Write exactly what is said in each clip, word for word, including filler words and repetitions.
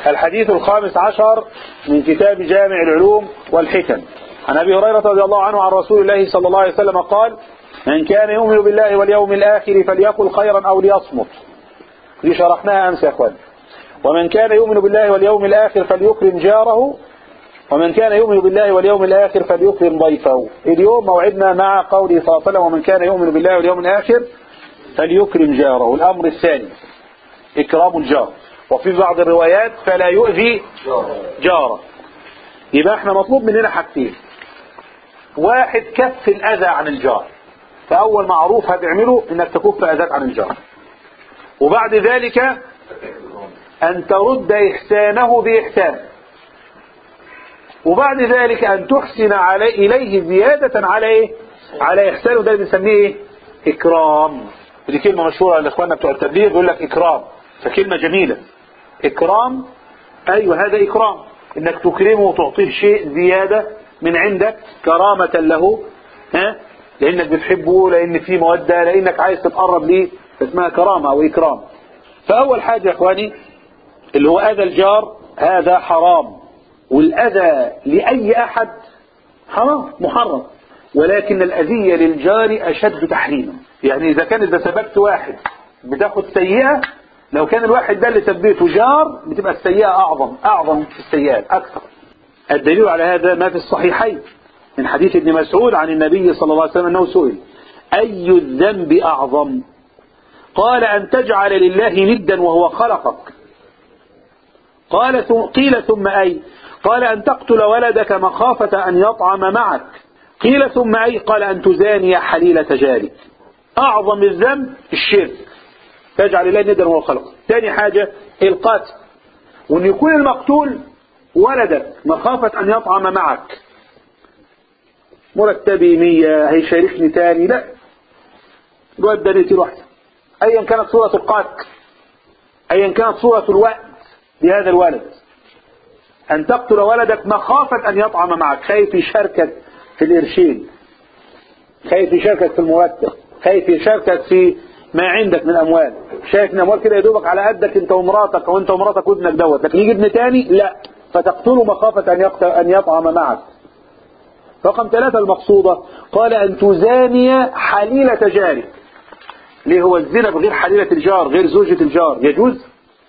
الحديث الخامس عشر من كتاب جامع العلوم والحكم. عن أبي هريرة رضي الله عنه عن رسول الله صلى الله عليه وسلم قال: من كان يؤمن بالله واليوم الآخر فليقل خيرا أو ليصمت. دي شرحناها أمس يا أخوان. ومن كان يؤمن بالله واليوم الآخر فليكرم جاره، ومن كان يؤمن بالله واليوم الآخر فليكرم ضيفه. اليوم موعدنا مع قوله صلى الله عليه وسلم: ومن كان يؤمن بالله واليوم الآخر فليكرم جاره. الأمر الثاني إكرام الجار، وفي بعض الروايات فلا يؤذي جاره. يبقى احنا مطلوب مننا حاجتين: واحد، كف الأذى عن الجار، فأول معروف هتعمله انك تكف أذاك عن الجار، وبعد ذلك أن ترد إحسانه بإحسان، وبعد ذلك أن تحسن علي إليه زيادة على إيه؟ على إحسانه. ده بنسميه إيه؟ إكرام. ودي كلمة مشهورة لإخواننا بتوع التبليغ، يقول لك إكرام، فكلمة جميلة. إكرام، أيوة هذا إكرام، إنك تكرمه وتعطيه شيء زيادة من عندك كرامة له، ها؟ لأنك بتحبه، لأن في مودة، لأنك عايز تتقرب ليه، فاسمها كرامة أو إكرام. فأول حاجة يا إخواني اللي هو أذى الجار، هذا حرام، والأذى لأي أحد حرام محرم، ولكن الأذية للجار أشد تحريما. يعني إذا كان إذا سببت واحد بتاخد سيئة، لو كان الواحد ده اللي سبيته جار بتبقى السيئة أعظم أعظم في السيئات أكثر. الدليل على هذا ما في الصحيحين من حديث ابن مسعود عن النبي صلى الله عليه وسلم أنه سئل: أي الذنب أعظم؟ قال: أن تجعل لله ندا وهو خلقك. قال قيل ثم أي؟ قال: أن تقتل ولدك مخافة أن يطعم معك. قيل ثم أي؟ قال: أن تزاني حليلة جارك. أعظم الذنب الشرك، تجعل لله ندا وهو خلقك. ثاني حاجة القتل، وأن يكون المقتول ولدك مخافة أن يطعم معك. مرتبي مية، هيشاركني تاني، لا، الواد ده نقتل واحدة، أيا كانت صورة القتل، أيا كانت صورة الوقت لهذا الولد. أن تقتل ولدك مخافة أن يطعم معك، خايف يشاركك في الإرشين، خايف يشاركك في المرتب، خايف يشاركك في ما عندك من أموال، شايف ان أموال كده يدوبك على قدك أنت ومراتك أو أنت ومراتك وابنك دوت، لكن يجي ابن تاني لا، فتقتله مخافة أن أن يطعم معك. رقم ثلاثة المقصودة، قال: أن تزاني حليلة جارك. ليه؟ هو الزنا بغير حليلة الجار، غير زوجة الجار، يجوز،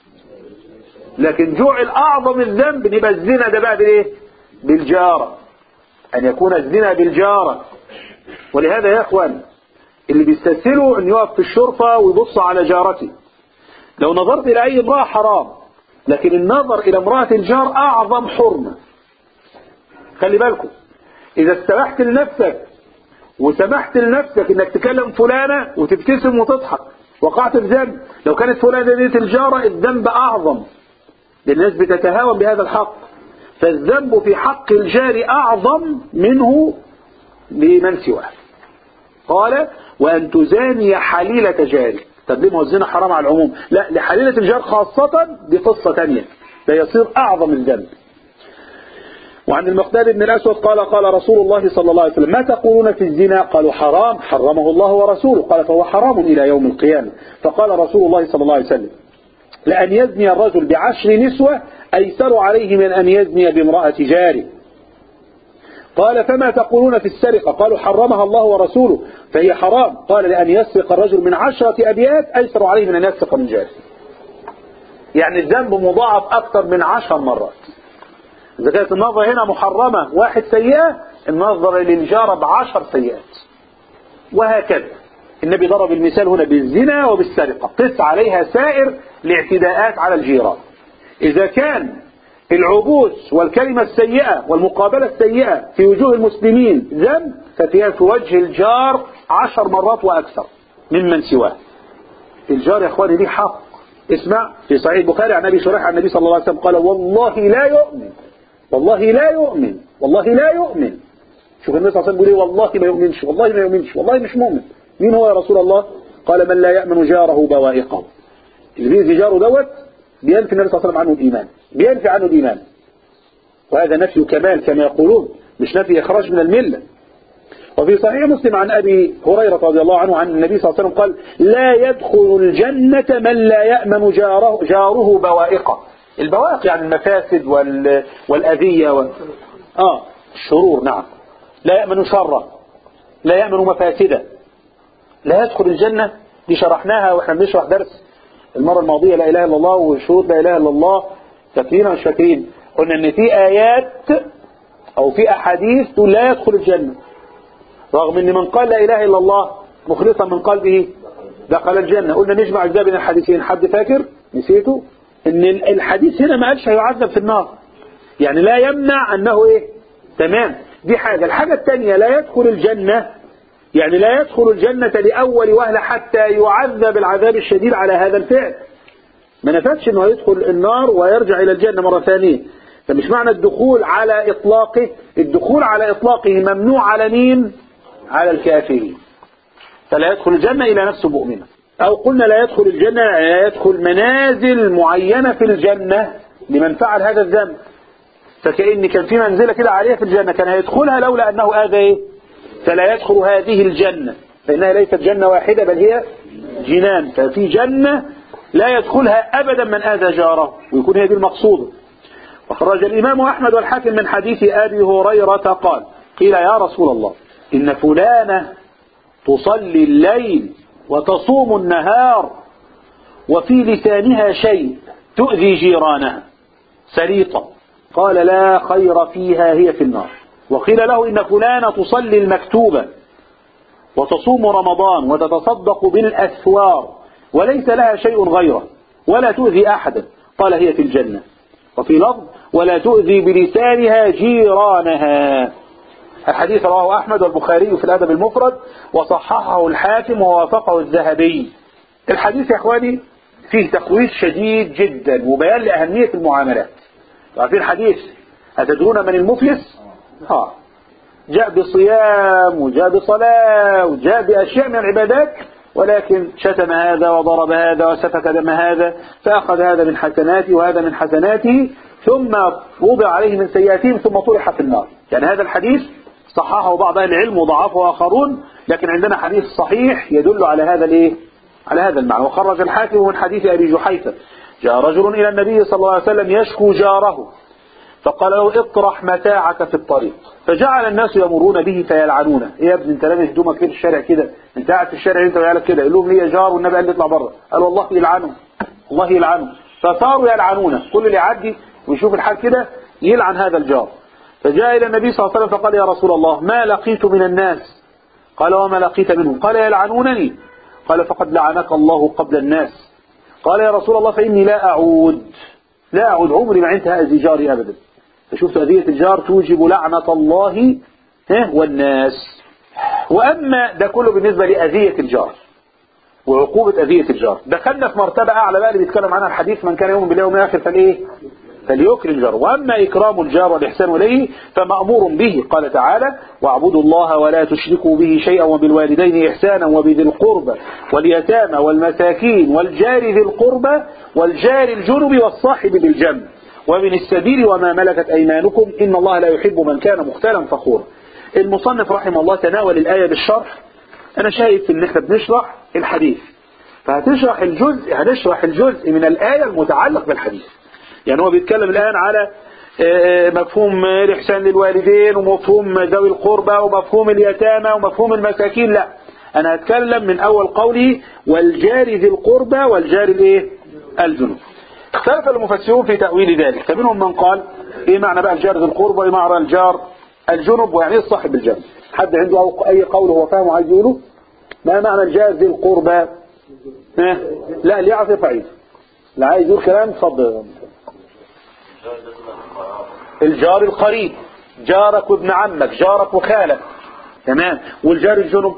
لكن جعل أعظم الذنب يبقى الزنا ده بقى بالايه؟ بالجارة، أن يكون الزنا بالجارة. ولهذا يا أخوان اللي بيستسهلوا أن يقف في الشرطة ويبص على جارته. لو نظرت إلى أي امرأة حرام، لكن النظر إلى امرأة الجار أعظم حرمة. خلي بالكم، إذا استبحت لنفسك وسمحت لنفسك أنك تكلم فلانة وتبتسم وتضحك، وقعت في ذنب. لو كانت فلانة دي الجارة الذنب أعظم، للناس بتتهاون بهذا الحق. فالذنب في حق الجار أعظم منه لمن سواه. قال: وأن تزاني حليلة جارك. طب ليه؟ ما هو الزنا حرام على العموم، لا، لحليلة الجار خاصة دي قصة تانية، ده يصير أعظم الذنب. وعن المقداد بن الأسود قال: قال رسول الله صلى الله عليه وسلم: ما تقولون في الزنا؟ قالوا: حرام، حرمه الله ورسوله. قال: فهو حرام إلى يوم القيامة. فقال رسول الله صلى الله عليه وسلم: لأن يزني الرجل بعشر نسوة أيسر عليه من أن يزني بامرأة جاره. قال: فما تقولون في السرقة؟ قالوا: حرمها الله ورسوله فهي حرام. قال: لأن يسرق الرجل من عشرة أبيات أيسر عليه من أن يسرق من جاره. يعني الذنب مضاعف أكثر من عشر مرات. إذا كانت النظرة هنا محرمة واحد سيئة، النظرة للجارة بعشر سيئات، وهكذا. النبي ضرب المثال هنا بالزنا وبالسرقة، قس عليها سائر الاعتداءات على الجيران. إذا كان العبوس والكلمة السيئة والمقابلة السيئة في وجوه المسلمين ذنب، ففيها في وجه الجار عشر مرات وأكثر ممن سواه. الجار يا أخواني ليه حق. اسمع في صحيح البخاري عن أبي شريح عن النبي صلى الله عليه وسلم قال: والله لا يؤمن، والله لا يؤمن، والله لا يؤمن. شوف النبي صلى الله عليه وسلم بيقول ايه؟ والله ما يؤمنش، والله ما يؤمنش، والله مش مؤمن. مين هو يا رسول الله؟ قال: من لا يأمن جاره بوائقه. اللي بيأذي جاره دوت بينفي النبي صلى الله عليه وسلم عنه الإيمان، بينفي عنه الإيمان، وهذا نفي كمال كما يقولون، مش نفي إخراج من الملة. وفي صحيح مسلم عن أبي هريرة رضي الله عنه عن النبي صلى الله عليه وسلم قال: لا يدخل الجنة من لا يأمن جاره, جاره بوائقه. البواقي يعني المفاسد وال... والأذية وال... آه الشرور. نعم. لا يأمن شره، لا يأمن مفاسده، لا يدخل الجنة. دي شرحناها واحنا بنشرح درس المرة الماضية لا إله إلا الله وشروط لا إله إلا الله. فاكرين مش فاكرين؟ قلنا ان في آيات او في أحاديث تقول لا يدخل الجنة، رغم ان من قال لا إله إلا الله مخلصا من قلبه دخل الجنة. قلنا نجمع أجزاء بين الحديثين. حد فاكر؟ نسيته؟ ان الحديث هنا ما قالش هيعذب في النار، يعني لا يمنع انه ايه. تمام. دي حاجة. الحاجة الثانية لا يدخل الجنة، يعني لا يدخل الجنة لأول وهلة حتى يعذب العذاب الشديد على هذا الفعل. ما نفدش انه يدخل النار ويرجع الى الجنة مرة ثانية. فمش معنى الدخول على اطلاقه، الدخول على اطلاقه ممنوع على مين؟ على الكافرين. فلا يدخل الجنة الى نفسه مؤمنة. او قلنا لا يدخل الجنة لا يدخل منازل معينة في الجنة لمن فعل هذا الذنب. فكأن كان في منزلة كده عالية في الجنة كان هيدخلها لولا انه آذى ايه؟ فلا يدخل هذه الجنة، فإنها ليست جنة واحدة بل هي جنان. ففي جنة لا يدخلها أبدا من آذى جاره، ويكون هذه المقصودة. وخرج الإمام أحمد والحاكم من حديث أبي هريرة قال قيل يا رسول الله إن فلانة تصلي الليل وتصوم النهار وفي لسانها شيء تؤذي جيرانها سليطة، قال لا خير فيها هي في النار. وقيل له إن فلانة تصلي المكتوبة وتصوم رمضان وتتصدق بالأسوار وليس لها شيء غيره ولا تؤذي أحدا، قال هي في الجنة. وفي لفظ ولا تؤذي بلسانها جيرانها. الحديث رواه أحمد والبخاري في الأدب المفرد وصححه الحاكم ووافقه الذهبي. الحديث يا إخواني فيه تخويف شديد جدا وبيان لأهمية المعاملات. في الحديث أتدرون من المفلس؟ آه. جاء بصيام وجاء بصلاة وجاء بأشياء من العبادات، ولكن شتم هذا وضرب هذا وسفك دم هذا، فأخذ هذا من حسناته وهذا من حسناته ثم وضع عليه من سيئاتهم ثم طرح في النار. يعني هذا الحديث صححه بعض أهل العلم وضعفه آخرون، لكن عندنا حديث صحيح يدل على هذا الايه؟ على هذا المعنى. وخرج الحاكم من حديث أبي جحيفة جاء رجل إلى النبي صلى الله عليه وسلم يشكو جاره فقال له اطرح متاعك في الطريق، فجعل الناس يمرون به فيلعنونه. ايه يا ابني انت لابس هدومك في الشارع كده، انت قاعد في الشارع انت وعيالك كده، يقول لهم ليه جار والنبي قال لي اطلع بره، قال والله يلعنه الله يلعنه. فصاروا يلعنونه، كل اللي يعدي ويشوف الحال كده يلعن هذا الجار. فجاء الى النبي صلى الله عليه وسلم فقال يا رسول الله ما لقيت من الناس؟ قال وما لقيت منهم؟ قال يلعنونني. قال فقد لعنك الله قبل الناس. قال يا رسول الله فإني لا أعود لا أعود عمري ما انتهى أذي جاري أبدا. فشوفت أذية الجار توجب لعنة الله والناس. وأما ده كله بالنسبة لأذية الجار وعقوبة أذية الجار. دخلنا في مرتبة أعلى بقى اللي بيتكلم عنها الحديث من كان يؤمن بالله واليوم الآخر فلإيه؟ فليكرم جاره. وأما إكرام الجار والإحسان إليه فمأمور به. قال تعالى واعبدوا الله ولا تشركوا به شيئا وبالوالدين إحسانا وبذي القربى واليتامى والمساكين والجار ذي القربى والجار الجنب والصاحب بالجنب ومن السبيل وما ملكت أيمانكم إن الله لا يحب من كان مختالا فخورا. المصنف رحمه الله تناول الآية بالشرح. أنا شايف إن إحنا بنشرح الحديث، فهتشرح الجزء هنشرح الجزء من الآية المتعلق بالحديث. يعني هو بيتكلم الآن على مفهوم الإحسان للوالدين ومفهوم ذوي القربى ومفهوم اليتامى ومفهوم المساكين. لا، أنا هتكلم من أول قوله والجار ذي القربى والجار الإيه؟ الجنب. اختلف المفسرون في تأويل ذلك، فمنهم من قال ايه معنى بقى الجار ذي القربى وايه معنى الجار الجنب ويعني ايه الصاحب بالجنب. حد عنده اي قول هو فاهمه عايز يقوله؟ ما معنى الجار ذي القربى؟ ها؟ لا اللي يعرف يرفع ايده، اللي عايز يقول كلام اتفضل. الجار القريب، جارك وابن عمك، جارك وخالك، تمام. والجار الجنب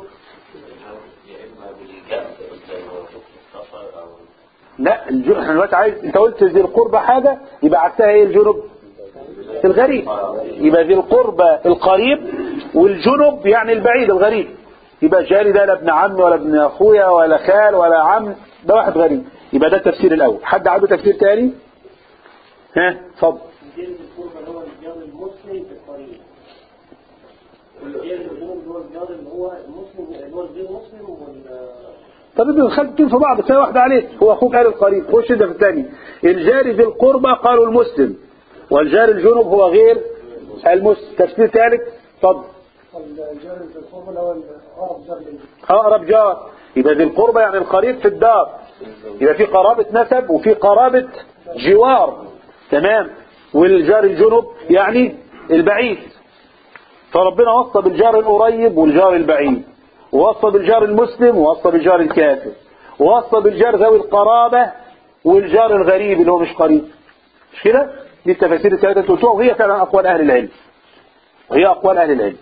لا الجنب احنا دلوقتي عايز انت قلت ذي القربى حاجه يبقى عكسها ايه؟ الجنب الغريب. يبقى ذي القربى القريب والجنب يعني البعيد الغريب. يبقى جاري ده لا ابن عمي ولا ابن اخويا ولا خال ولا عم، ده واحد غريب. يبقى ده التفسير الاول. حد عنده تفسير تاني؟ ها اتفضل. الجار القربى هو الجار المسلم القريب، والجار الجنب هو الجار اللي هو المسلم اللي هو غير مسلم طب ابن الخالتين في بعض فيها واحدة عليه، هو أخوك قال القريب، خش ده في الثاني. الجاري ذي القربى قالوا المسلم، والجار الجنب هو غير المسلم. تفسير ثالث اتفضل. الجار ذي القربى هو أقرب جار ليه. أقرب جار، يبقى ذي القربى يعني القريب في الدار، يبقى في قرابة نسب وفي قرابة جوار، تمام. والجار الجنب يعني البعيد. فربنا وصى بالجار القريب والجار البعيد، ووصى بالجار المسلم ووصى بالجار الكافر، ووصى بالجار ذوي القرابة والجار الغريب اللي هو مش قريب. مش كده؟ دي التفاسير الثلاثة اللي قلتوها، وهي فعلا أقوال أهل العلم، وهي أقوال أهل العلم.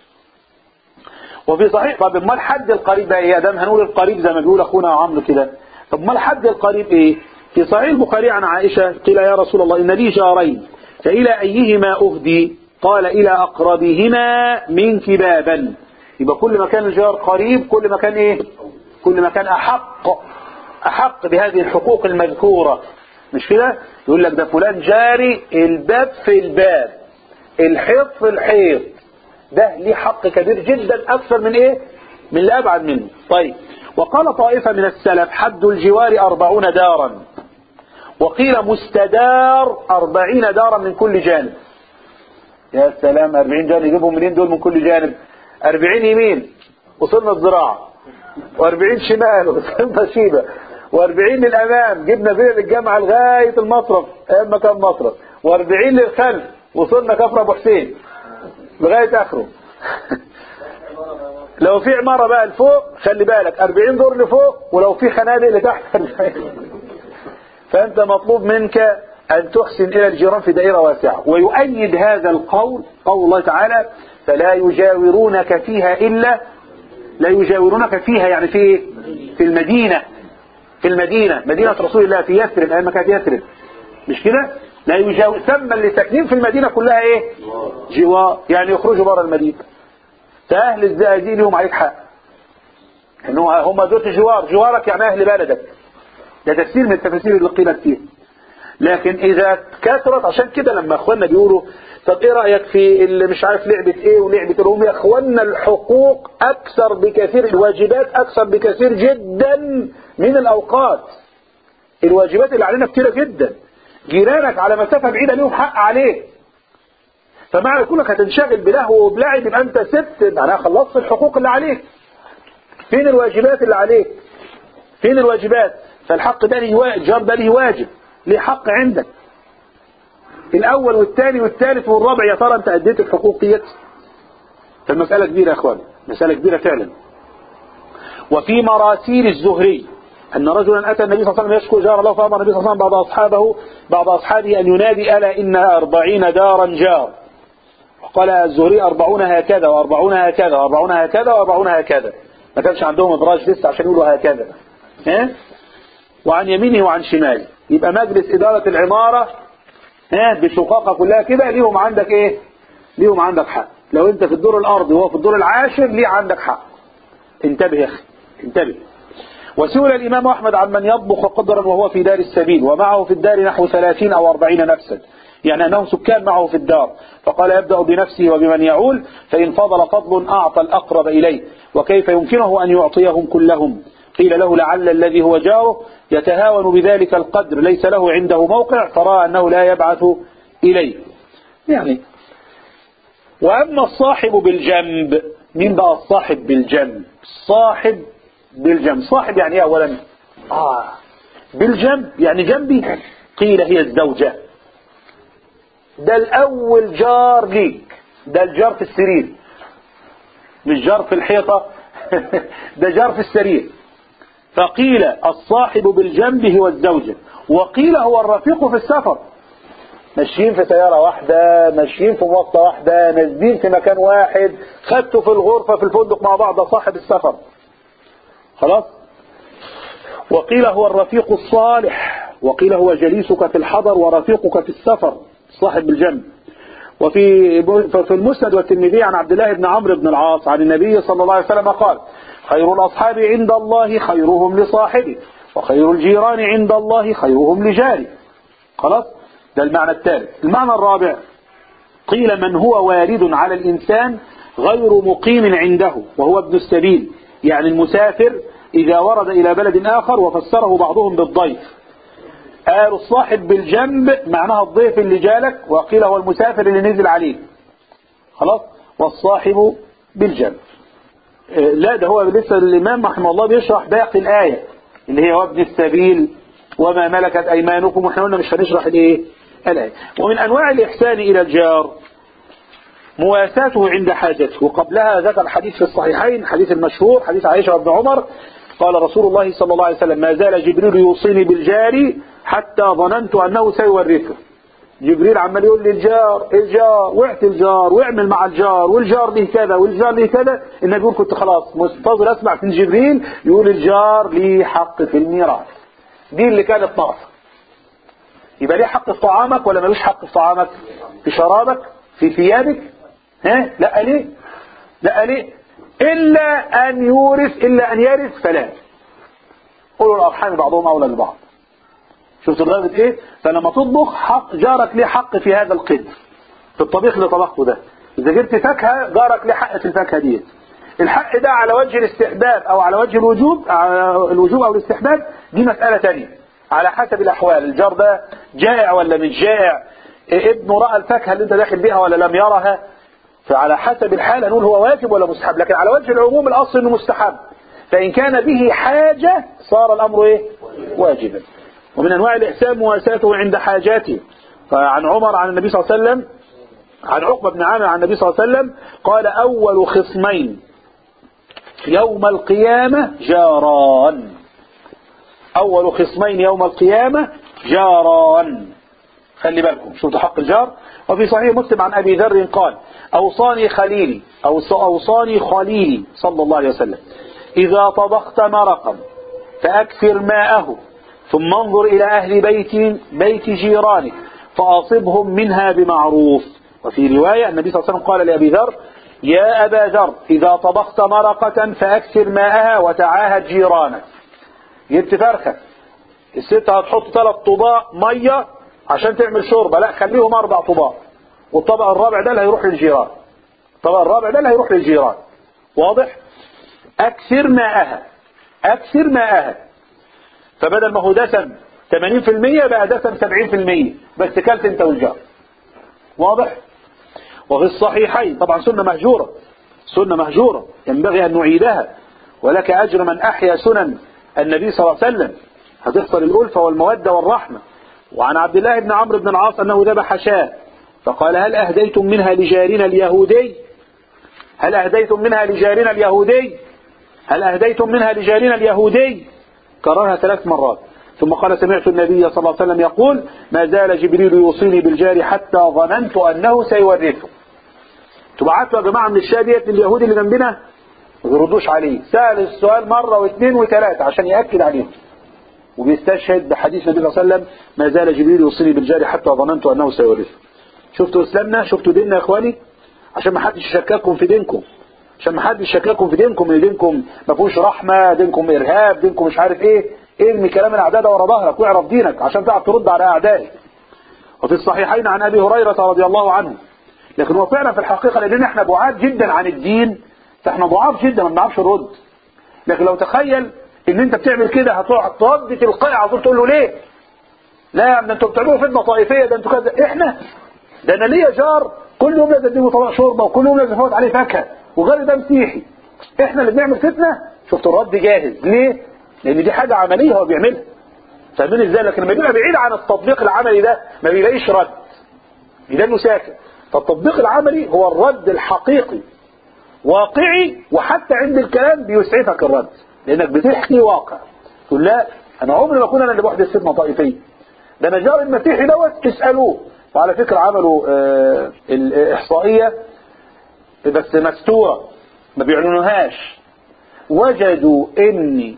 وفي صحيح، طب امال حد القريب بقى ايه؟ يا دام هنقول القريب زي ما بيقول اخونا عمرو كده، طب امال حد القريب ايه؟ في صحيح البخاري عن عائشة قيل يا رسول الله إن لي جارين فإلى أيهما أهدي؟ قال إلى أقربهما منك بابا. يبقى كل ما كان الجار قريب كل ما كان إيه؟ كل ما كان أحق أحق بهذه الحقوق المذكورة. مش كده؟ يقول لك ده فلان جاري الباب في الباب، الحيط في الحيط، ده ليه حق كبير جدا أكثر من إيه؟ من اللي أبعد منه. طيب، وقال طائفة من السلف حد الجوار أربعون دارا، وقيل مستدار أربعين دارا من كل جانب. يا سلام، أربعين جانب يجيبهم منين دول من كل جانب؟ أربعين يمين وصلنا الزراعة، وأربعين شمال وصلنا شيبة، وأربعين للأمام جبنا فيلا للجامعة لغاية المطرف أيام ما كان مطرف، وأربعين للخلف وصلنا كفر أبو حسين لغاية آخره. لو في عمارة بقى لفوق خلي بالك أربعين دور لفوق، ولو في خنادق لتحت فأنت مطلوب منك أن تحسن إلى الجيران في دائرة واسعة. ويؤيد هذا القول قول الله تعالى فلا يجاورونك فيها إلا، لا يجاورونك فيها يعني في في المدينة، في المدينة مدينة رسول الله في يثرب أيام ما كانت يثرب، مش كده؟ لا يجاور، ثم اللي ساكنين في المدينة كلها إيه؟ جوار، يعني يخرجوا بره المدينة. فأهل الزقازيق لهم عليك حق، إنه هم دول جوار، جوارك يعني أهل بلدك. ده تفسير من التفاسير اللي قيلت فيه. لكن إذا كثرت، عشان كده لما أخواننا بيقولوا طب إيه رأيك في اللي مش عارف لعبة إيه ولعبة الروم، يا أخواننا الحقوق أكثر بكثير، الواجبات أكثر بكثير جدا من الأوقات. الواجبات اللي علينا كثيرة جدا. جيرانك على مسافة بعيدة ليهم حق عليك، فمعنى كونك هتنشغل بلهو وبلعب يبقى أنت سبت، معناها خلصت الحقوق اللي عليك. فين الواجبات اللي عليك؟ فين الواجبات؟ فالحق ده ليه واجب، الجار ده ليه واجب، ليه حق عندك. الأول والثاني والثالث والرابع، يا ترى أنت أديت الحقوق ديت؟ فالمسألة كبيرة يا أخوان، مسألة كبيرة فعلا. وفي مراسيل الزهري أن رجلا أتى النبي صلى الله عليه وسلم يشكو جار الله، فأمر النبي صلى الله عليه وسلم بعض أصحابه بعض أصحابه أن ينادي ألا إنها أربعين دارا جار. وقال الزهري أربعون هكذا وأربعون هكذا وأربعون هكذا وأربعون هكذا، ما كانش عندهم إدراج لسه عشان يقولوا هكذا، ها؟ وعن يمينه وعن شماله. يبقى مجلس إدارة العمارة ها بشقاقة كلها كده ليهم عندك إيه؟ ليهم عندك حق. لو أنت في الدور الأرضي وهو في الدور العاشر ليه عندك حق. انتبه يا أخي، انتبه. وسئل الإمام أحمد عن من يطبخ قدرا وهو في دار السبيل ومعه في الدار نحو ثلاثين أو أربعين نفسا، يعني أنهم سكان معه في الدار، فقال يبدأ بنفسه وبمن يعول، فإن فضل فضل أعطى الأقرب إليه، وكيف يمكنه أن يعطيهم كلهم؟ قيل له لعل الذي هو جاره يتهاون بذلك القدر، ليس له عنده موقع، فرأى أنه لا يبعث إليه. يعني وأما الصاحب بالجنب، مين بقى الصاحب بالجنب؟ صاحب بالجنب، صاحب يعني ايه اولا؟ آه بالجنب يعني جنبي. قيل هي الزوجة، ده الاول جار ليك، ده الجار في السرير، مش جار في الحيطة ده جار في السرير. فقيل الصاحب بالجنب هو الزوجة، وقيل هو الرفيق في السفر، ماشيين في سيارة واحدة، ماشيين في مواصلة واحدة، نازلين في مكان واحد، خدتوا في الغرفة في الفندق مع بعض، صاحب السفر خلاص. وقيل هو الرفيق الصالح، وقيل هو جليسك في الحضر ورفيقك في السفر، صاحب بالجنب. وفي في المسند والترمذي عن عبد الله بن عمرو بن العاص عن النبي صلى الله عليه وسلم قال خير الأصحاب عند الله خيرهم لصاحبه، وخير الجيران عند الله خيرهم لجاره. خلاص، ده المعنى الثالث. المعنى الرابع قيل من هو وارد على الإنسان غير مقيم عنده، وهو ابن السبيل، يعني المسافر إذا ورد إلى بلد آخر، وفسره بعضهم بالضيف. قالوا الصاحب بالجنب معناها الضيف اللي جالك، وقيل هو المسافر اللي نزل عليه. خلاص. والصاحب بالجنب. لا، ده هو لسه الإمام رحمه الله بيشرح باقي الآية اللي هي وابن السبيل وما ملكت أيمانكم، ونحن قلنا مش هنشرح الايه الآية. ومن أنواع الإحسان إلى الجار مواساته عند حاجته. وقبلها ذكر الحديث في الصحيحين، حديث المشهور، حديث عائشة وابن عمر، قال رسول الله صلى الله عليه وسلم: ما زال جبريل يوصيني بالجار حتى ظننت أنه سيورثه. جبريل عمال يقول لي الجار الجار واعت الجار واعمل مع الجار، والجار ليه كذا والجار ليه كذا. النبي يقول كنت خلاص منتظر اسمع من جبريل يقول الجار ليه حق في الميراث. دي اللي كانت ناقصه. يبقى ليه حق في طعامك ولا ملوش حق في طعامك؟ في شرابك؟ في ثيابك؟ ها؟ لا ليه؟ لا ليه؟ إلا أن يورث، إلا أن يرث فلا. قولوا الأرحام بعضهم أولى ببعض. شفت الرابط إيه؟ فلما تطبخ حق جارك ليه حق في هذا القدر، في الطبيخ اللي طبخته ده. إذا جبت فاكهة جارك ليه حق في الفاكهة دي. الحق ده على وجه الاستحباب أو على وجه الوجوب، على الوجوب أو الاستحباب دي مسألة تانية على حسب الأحوال. الجار ده جائع ولا مش جائع، ابنه رأى الفاكهة اللي انت داخل بيها ولا لم يرها، فعلى حسب الحال هنقول هو واجب ولا مستحب. لكن على وجه العموم الأصل انه مستحب، فإن كان به حاجة صار الأمر ايه؟ واجبا. ومن أنواع الإحسان مواساته عند حاجاته. فعن عمر عن النبي صلى الله عليه وسلم، عن عقبة بن عامر عن النبي صلى الله عليه وسلم قال: أول خصمين يوم القيامة جاران. أول خصمين يوم القيامة جاران. خلي بالكم شوفوا حق الجار. وفي صحيح مسلم عن أبي ذر قال: أوصاني خليلي أو أوصاني خليلي صلى الله عليه وسلم: إذا طبخت مرقا فأكثر ماءه، ثم انظر إلى أهل بيت بيت جيرانك فأصبهم منها بمعروف. وفي رواية النبي صلى الله عليه وسلم قال لأبي ذر: يا أبا ذر، إذا طبخت مرقة فأكثر ماءها وتعاهد جيرانك. جبت فرخة، الست هتحط ثلاث طباق مية عشان تعمل شوربة، لا خليهم أربع طباق، والطبق الرابع ده اللي هيروح للجيران. الطبق الرابع ده اللي هيروح للجيران. واضح؟ أكثر ماءها، أكثر ماءها. فبدل ما هو دسم ثمانين في المية بقى دسم سبعين في المية، بس كلت انت والجار. واضح؟ وفي الصحيحين طبعا سنة مهجورة، سنة مهجورة ينبغي أن نعيدها، ولك أجر من أحيا سنن النبي صلى الله عليه وسلم. هتحصل الألفة والمودة والرحمة. وعن عبد الله بن عمرو بن العاص أنه ذبح شاة فقال: هل أهديتم منها لجارنا اليهودي؟ هل أهديتم منها لجارنا اليهودي؟ هل أهديتم منها لجارنا اليهودي؟ كررها ثلاث مرات. ثم قال: سمعت النبي صلى الله عليه وسلم يقول: ما زال جبريل يوصيني بالجار حتى ظننت أنه سيورثه. تبعتوا يا جماعة من الشاة ديت لليهود اللي جنبنا، ما بيردوش عليه. سأل السؤال مرة واثنين وثلاثة عشان يأكد عليهم، وبيستشهد بحديث النبي صلى الله عليه وسلم: ما زال جبريل يوصيني بالجار حتى ظننت أنه سيورثه. شفتوا إسلامنا؟ شفتوا ديننا يا إخواني؟ عشان ما حدش يشكككم في دينكم، عشان ما حدش يشكككم في دينكم ان دينكم ما فيهوش رحمة، دينكم إرهاب، دينكم مش عارف إيه. ارمي كلام الأعداء ده ورا ظهرك واعرف دينك عشان تعرف ترد على أعدائك. وفي الصحيحين عن أبي هريرة رضي الله عنه. لكن هو فعلا في الحقيقة لأن احنا بعاد جدا عن الدين، فاحنا ضعاف جدا ما بنعرفش نرد. لكن لو تخيل ان انت بتعمل كده هتقعد ترد تلقائي على طول تقول له ليه؟ لا ده انتوا بتعملوا فتنة طائفية، ده انتوا كذا. احنا ده انا ليا جار كل يوم لازم اديله طبق شوربه وكل يوم لازم افوت عليه فاكهه وغير ده مسيحي. احنا اللي بنعمل فتنه. شفت الرد جاهز ليه؟ لان دي حاجه عمليه هو بيعملها. فاهمين ازاي؟ لكن لما بيبقى بعيد عن التطبيق العملي ده ما بيلاقيش رد، ده انه ساكت. فالتطبيق العملي هو الرد الحقيقي واقعي، وحتى عند الكلام بيسعفك الرد لانك بتحكي واقع. تقول لا انا عمري ما كنت انا اللي بحدث فتنه طائفيه، ده انا جار المسيحي دوت اسالوه. وعلى فكره عملوا آه الاحصائيه بس مستوره ما بيعلنوهاش، وجدوا ان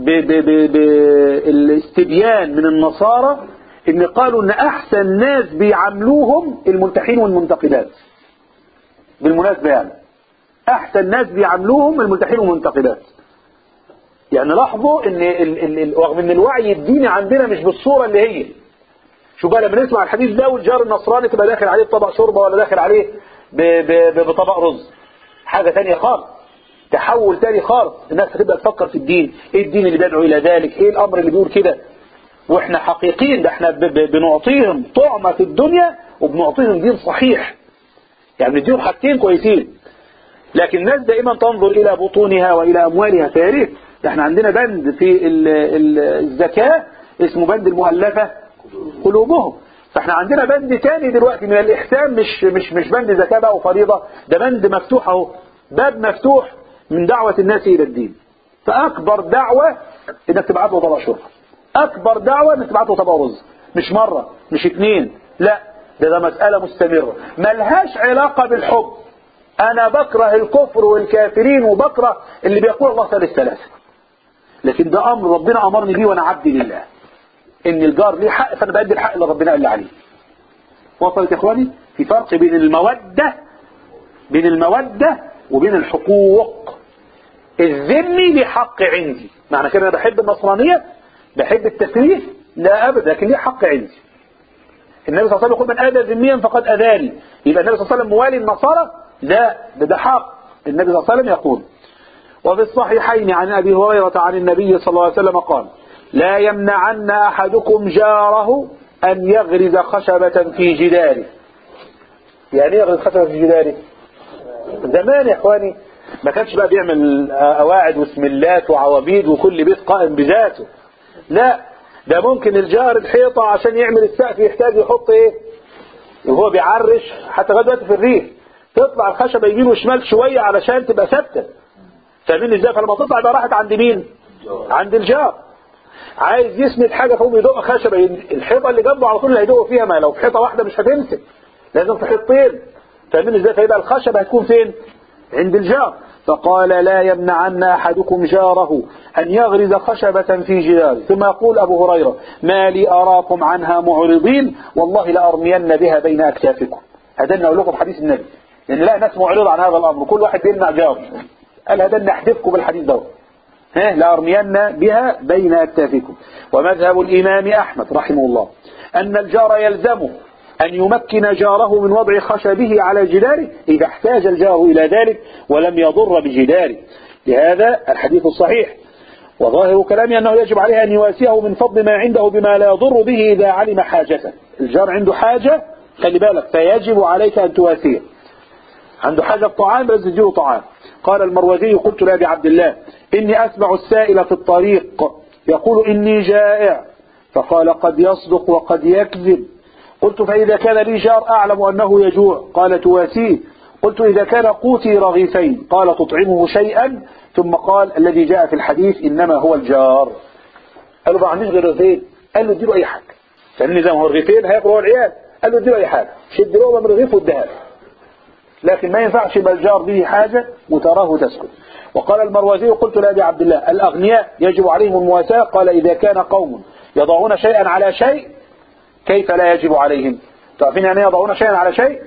بالاستبيان من النصارى ان قالوا ان احسن ناس بيعاملوهم الملتحين والمنتقدات. بالمناسبة يعني احسن ناس بيعاملوهم الملتحين والمنتقدات. يعني لاحظوا ان رغم ان الوعي الديني عندنا مش بالصورة اللي هي. شوف بقى لما نسمع الحديث ده والجار النصراني تبقى داخل عليه بطبق شوربة ولا داخل عليه بطبق رز، حاجة تانية خالص. تحول تاني خالص. الناس هتبدأ تفكر في الدين، ايه الدين اللي بيدعو الى ذلك، ايه الامر اللي بيقول كده. واحنا حقيقيين، ده احنا ب- ب- بنعطيهم طعمة في الدنيا وبنعطيهم دين صحيح، يعني بنديهم حاجتين كويسين. لكن الناس دائما تنظر الى بطونها والى اموالها. فيا ريت، احنا عندنا بند في ال- ال- الزكاة اسمه بند المؤلفة قلوبهم. فاحنا عندنا بند تاني دلوقتي من الاحسان، مش مش مش بند زكاة بقى وفريضة، ده بند مفتوح اهو، باب مفتوح من دعوة الناس الى الدين. فاكبر دعوة انك تبعت له طبق شرب، اكبر دعوة انك تبعت له طبق رز، مش مرة مش اتنين، لا ده ده مسألة مستمرة ملهاش علاقة بالحب. انا بكره الكفر والكافرين وبكره اللي بيقول الله ثالث ثلاثة، لكن ده امر ربنا امرني بيه وانا عبد لله، ان الجار ليه حق فانا بدي الحق اللي ربنا قال لي عليه. وصلت يا اخواني؟ في فرق بين المودة بين المودة وبين الحقوق. الذمي ليه حق عندي، معنى كده انا بحب النصرانية بحب التثريف؟ لا ابدا، لكن ليه حق عندي. النبي صلى الله عليه وسلم يقول من اذى ذميا فقد اذاني، يبقى النبي صلى الله عليه وسلم موالي النصارى؟ لا، ده ده حق. النبي صلى الله عليه وسلم يقول وفي الصحيحين عن ابي هريرة عن النبي صلى الله عليه وسلم قال لا يمنعن احدكم جاره ان يغرز خشبة في جداره. يعني يغرز خشبة في جداره؟ زمان يا اخواني ما كانش بقى بيعمل قواعد وسملات وعوابيد وكل بيت قائم بذاته، لا ده ممكن الجار الحيطة عشان يعمل السقف يحتاج يحط ايه وهو بيعرش. حتى لغايه دلوقتي في الريف تطلع الخشبة يمين وشمال شوية علشان تبقى ثابته، فاهمين ازاي؟ فلما تطلع يبقى راحت عند مين؟ عند الجار. عايز يسند حاجة فهو يدق خشبة، الحيطة اللي جنبه على طول اللي هيدق فيها، ما لو في حيطة واحدة مش هتمسك، لازم في حيطتين، فاهمين ازاي؟ فيبقى الخشبة هتكون فين؟ عند الجار. فقال لا يمنعن احدكم جاره ان يغرز خشبة في جداره. ثم يقول ابو هريرة ما لي اراكم عنها معرضين والله لارمين بها بين اكتافكم. هذا اقول لكم حديث النبي، لان لا ناس معرضة عن هذا الامر، كل واحد بيمنع جاره. قال هذا نحذفكم بالحديث ده، ها لارمين بها بين اكتافكم. ومذهب الامام احمد رحمه الله ان الجار يلزمه أن يمكن جاره من وضع خشبه على جداره إذا احتاج الجار إلى ذلك ولم يضر بجداره، لهذا الحديث الصحيح. وظاهر كلامي أنه يجب عليه أن يواسيه من فضل ما عنده بما لا يضر به إذا علم حاجته. الجار عنده حاجة خلي بالك، فيجب عليك أن تواسيه. عنده حاجة طعام لازم تديله طعام. قال المروزي قلت لأبي عبد الله إني أسمع السائل في الطريق يقول إني جائع، فقال قد يصدق وقد يكذب. قلت فإذا كان لي جار أعلم أنه يجوع، قال تواسيه. قلت إذا كان قوتي رغيفين، قال تطعمه شيئا. ثم قال الذي جاء في الحديث إنما هو الجار. قال له ما عنديش غير رغيفين، قال له اديله أي حاجة، فإن زي ما هو رغيفين هياكل هو العيال، قال له اديله أي حاجة، شد له من رغيف واديها له. لكن ما ينفعش يبقى الجار به حاجة وتراه تسكت. وقال المروزي قلت لأبي عبد الله الأغنياء يجب عليهم المواساة، قال إذا كان قوم يضعون شيئا على شيء كيف لا يجب عليهم؟ تعرفين يعني يضعون شيئا على شيء؟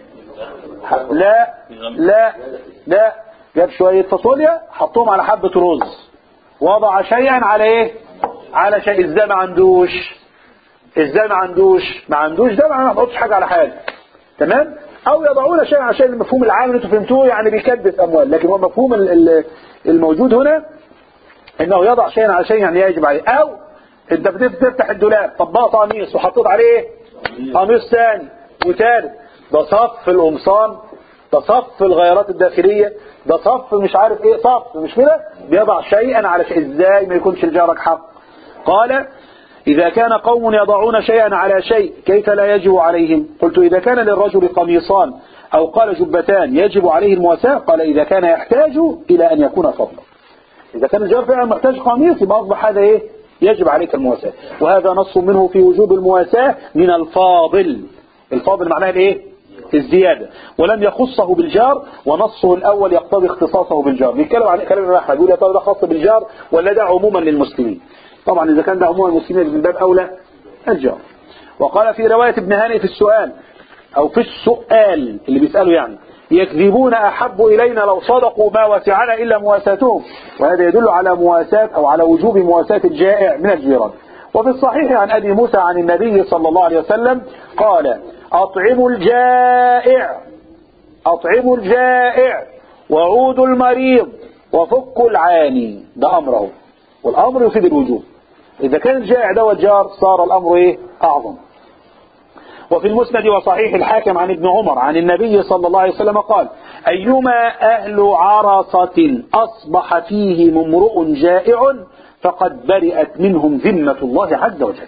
لا لا لا جاب شوية فاصوليا حطوهم على حبة رز، وضع شيئا على ايه؟ على شيء. ازاي ما عندوش؟ ازاي ما عندوش؟ ما عندوش ده ما نحطش حاجة على حاجة، تمام؟ او يضعون شيئا على شيء، المفهوم العام اللي انتوا فهمتوه يعني بيكدس اموال، لكن هو المفهوم الموجود هنا انه يضع شيئا على شيء يعني يجب عليه. او انت بتفتح الدولاب طبقت قميص وحطيت عليه قميص ثاني وثالث، ده صف القمصان، ده صف الغيارات الداخلية، ده صف مش عارف ايه، صف مش كده، بيضع شيئا على شيء. ازاي ما يكونش لجارك حق؟ قال إذا كان قوم يضعون شيئا على شيء كيف لا يجب عليهم؟ قلت إذا كان للرجل قميصان أو قال جبتان يجب عليه المواساة، قال إذا كان يحتاج إلى أن يكون فضلا. إذا كان الجار فعلا محتاج قميص يبقى أصبح هذا إيه؟ يجب عليك المواساة. وهذا نص منه في وجوب المواساة من الفاضل. الفاضل معناه الايه؟ الزيادة، ولم يخصه بالجار، ونصه الأول يقتضي اختصاصه بالجار. بيتكلم عن كلام الرحمة يقول يا ترى ده خاص بالجار ولا ده عموما للمسلمين؟ طبعا إذا كان ده عموما للمسلمين من باب أولى الجار. وقال في رواية ابن هانئ في السؤال أو في السؤال اللي بيسأله يعني يكذبون أحب إلينا لو صدقوا ما وسعنا إلا مواساتهم، وهذا يدل على مواساة أو على وجوب مواساة الجائع من الجيران. وفي الصحيح عن أبي موسى عن النبي صلى الله عليه وسلم قال أطعموا الجائع أطعموا الجائع وعودوا المريض وفك العاني، ده أمره، والأمر يفيد الوجوب. إذا كان الجائع ده والجار صار الأمر إيه؟ أعظم. وفي المسند وصحيح الحاكم عن ابن عمر عن النبي صلى الله عليه وسلم قال: أيما أهل عرصة أصبح فيهم امرؤ جائع فقد برئت منهم ذمة الله عز وجل.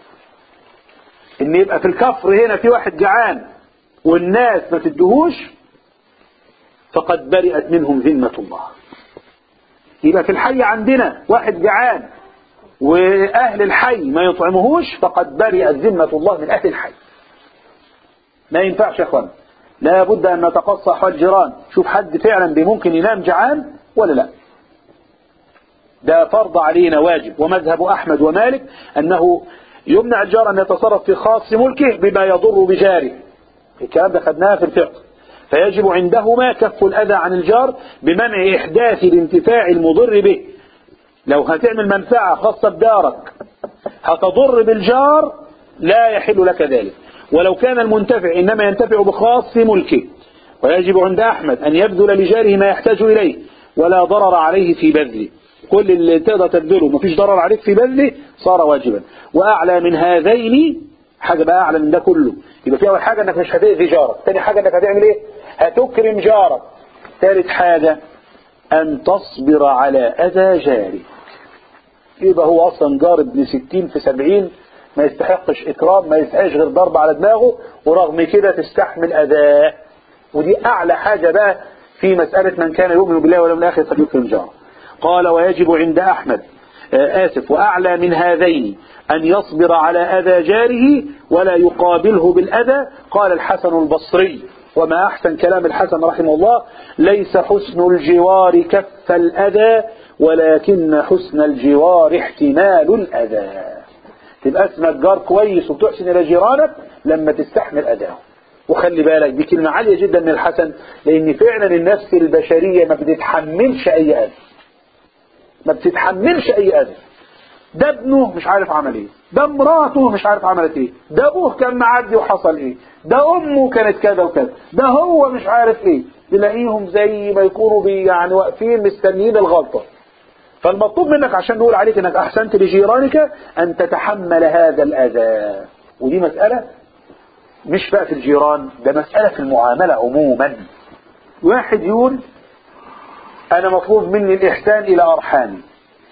إن يبقى في الكفر هنا في واحد جعان والناس ما تدهوش، فقد برئت منهم ذمة الله. يبقى في الحي عندنا واحد جعان وأهل الحي ما يطعمهوش، فقد برئت ذمة الله من أهل الحي. ما ينفعش يا اخوان، لا بد أن نتقصى أحوال الجيران، شوف حد فعلا ممكن ينام جعان ولا لا. ده فرض علينا واجب. ومذهب أحمد ومالك أنه يمنع الجار أن يتصرف في خاص ملكه بما يضر بجاره، الكلام ده خدناه في الفقه. فيجب عندهما كف الأذى عن الجار بمنع إحداث الانتفاع المضر به. لو هتعمل منفعة خاصة بدارك هتضر بالجار لا يحل لك ذلك، ولو كان المنتفع إنما ينتفع بخاص ملكه. ويجب عند أحمد أن يبذل لجاره ما يحتاج إليه ولا ضرر عليه في بذله. كل اللي تقدر تبذله مفيش ضرر عليك في بذله صار واجبا. وأعلى من هذين، حاجة بقى أعلى من ده كله، يبقى في أول حاجة أنك مش هتأذي جارك، ثاني حاجة أنك هتعمل إيه؟ هتكرم جارك، ثالث حاجة أن تصبر على أذى جارك. يبقى هو أصلا جار ابن ستين في سبعين ما يستحقش إكرام، ما يستحقش غير ضرب على دماغه، ورغم كده تستحمل أذاه. ودي أعلى حاجة بقى في مسألة من كان يؤمن بالله واليوم الآخر فليكرم جاره. قال: ويجب عند أحمد آه آسف وأعلى من هذين أن يصبر على أذى جاره ولا يقابله بالأذى. قال الحسن البصري، وما أحسن كلام الحسن رحمه الله: ليس حسن الجوار كف الأذى ولكن حسن الجوار احتمال الأذى. تبقى اسمك جار كويس وتحسن إلى جيرانك لما تستحمل أذاه. وخلي بالك دي كلمة عالية جدا من الحسن، لأن فعلا النفس البشرية ما بتتحملش أي أذى، ما بتتحملش أي أذى. ده ابنه مش عارف عمل ايه، ده مراته مش عارف عملت ايه، ده ابوه كان معدي وحصل ايه، ده امه كانت كذا وكذا، ده هو مش عارف ايه. تلاقيهم زي ما يكونوا بي يعني واقفين مستنيين الغلطة. فالمطلوب منك عشان نقول عليك انك احسنت لجيرانك ان تتحمل هذا الاذى. ودي مسألة مش بقى في الجيران، ده مسألة في المعاملة عموما. واحد يقول انا مطلوب مني الاحسان الى ارحامي،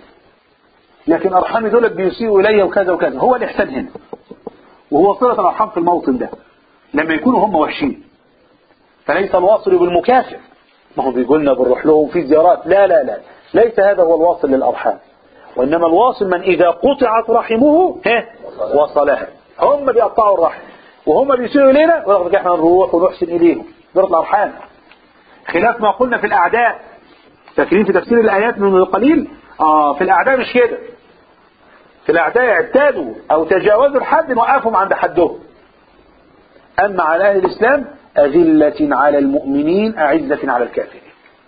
لكن ارحامي دول بيسيئوا الي وكذا وكذا. هو الاحسان هنا، وهو صلة الارحام في الموطن ده لما يكونوا هم وحشين. فليس الواصل بالمكافئ، ما هو بيقولنا بنروح لهم في زيارات، لا لا لا، ليس هذا هو الواصل للارحام. وانما الواصل من اذا قطعت رحمه ها وصلها. هم بيقطعوا الرحم وهم بيسيئوا الينا، ولكن احنا نروح ونحسن اليهم، دول الارحام. خلاف ما قلنا في الاعداء، فاكرين في تفسير الايات من القليل؟ اه في الاعداء مش كده. في الاعداء اعتادوا او تجاوزوا الحد نوقفهم عند حدهم. اما على اهل الاسلام اذلة على المؤمنين اعزة على الكافرين.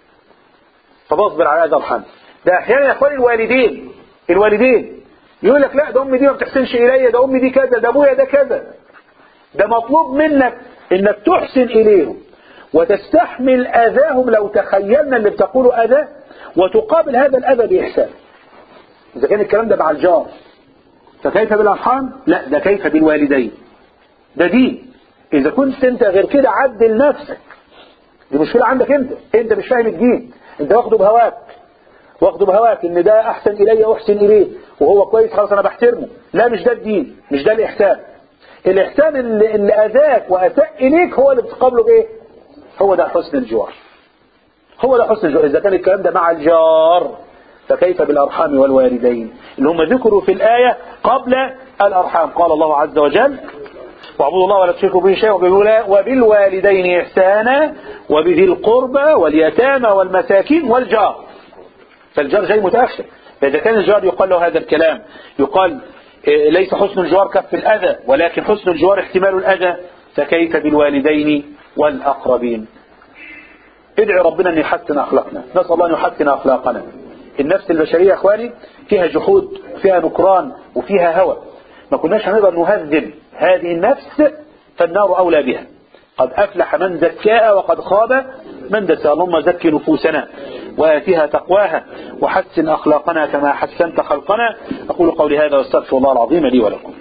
فبصبر على هذا الحد. ده احيانا يا اخواني الوالدين الوالدين يقول لك لا ده امي دي ما بتحسنش الي، ده امي دي كذا، ده ابويا ده كذا. ده مطلوب منك انك تحسن اليهم وتستحمل اذاهم لو تخيلنا اللي بتقوله اذى، وتقابل هذا الاذى باحسان. اذا كان الكلام ده مع الجار، فكيف بالارحام؟ لا، ده كيف بالوالدين. ده دين. اذا كنت انت غير كده عدل نفسك، دي مشكلة عندك انت انت مش فاهم الدين، انت واخده بهواك واخده بهواك ان ده احسن الي احسن اليه وهو كويس خلاص انا بحترمه. لا، مش ده الدين، مش ده الاحسان. الاحسان اللي, اللي اذاك واساء اليك هو اللي بتقابله بايه؟ هو ده حسن الجوار، هو ده حسن الجوار. اذا كان الكلام ده مع الجار، فكيف بالارحام والوالدين اللي هم ذكروا في الايه قبل الارحام. قال الله عز وجل: واعبدوا الله ولا تشركوا به شيئا وبالوالدين احسانا وبذي القربى واليتامى والمساكين والجار. فالجار جاي متاخر. فاذا كان الجار يقال له هذا الكلام، يقال ليس حسن الجوار كف الأذى ولكن حسن الجوار احتمال الأذى، فكيف بالوالدين والأقربين؟ ادعي ربنا أن يحسن أخلاقنا، نسأل الله أن يحسن أخلاقنا. النفس البشرية أخواني فيها جحود، فيها نكران، وفيها هوى. ما كناش هنقدر نهذب هذه النفس، فالنار أولى بها. قد أفلح من زكاها وقد خاب مندسة. اللهم زك نفوسنا وآتها تقواها وحسن أخلاقنا كما حسنت خلقنا. أقول قولي هذا واستغفر الله العظيم لي ولكم.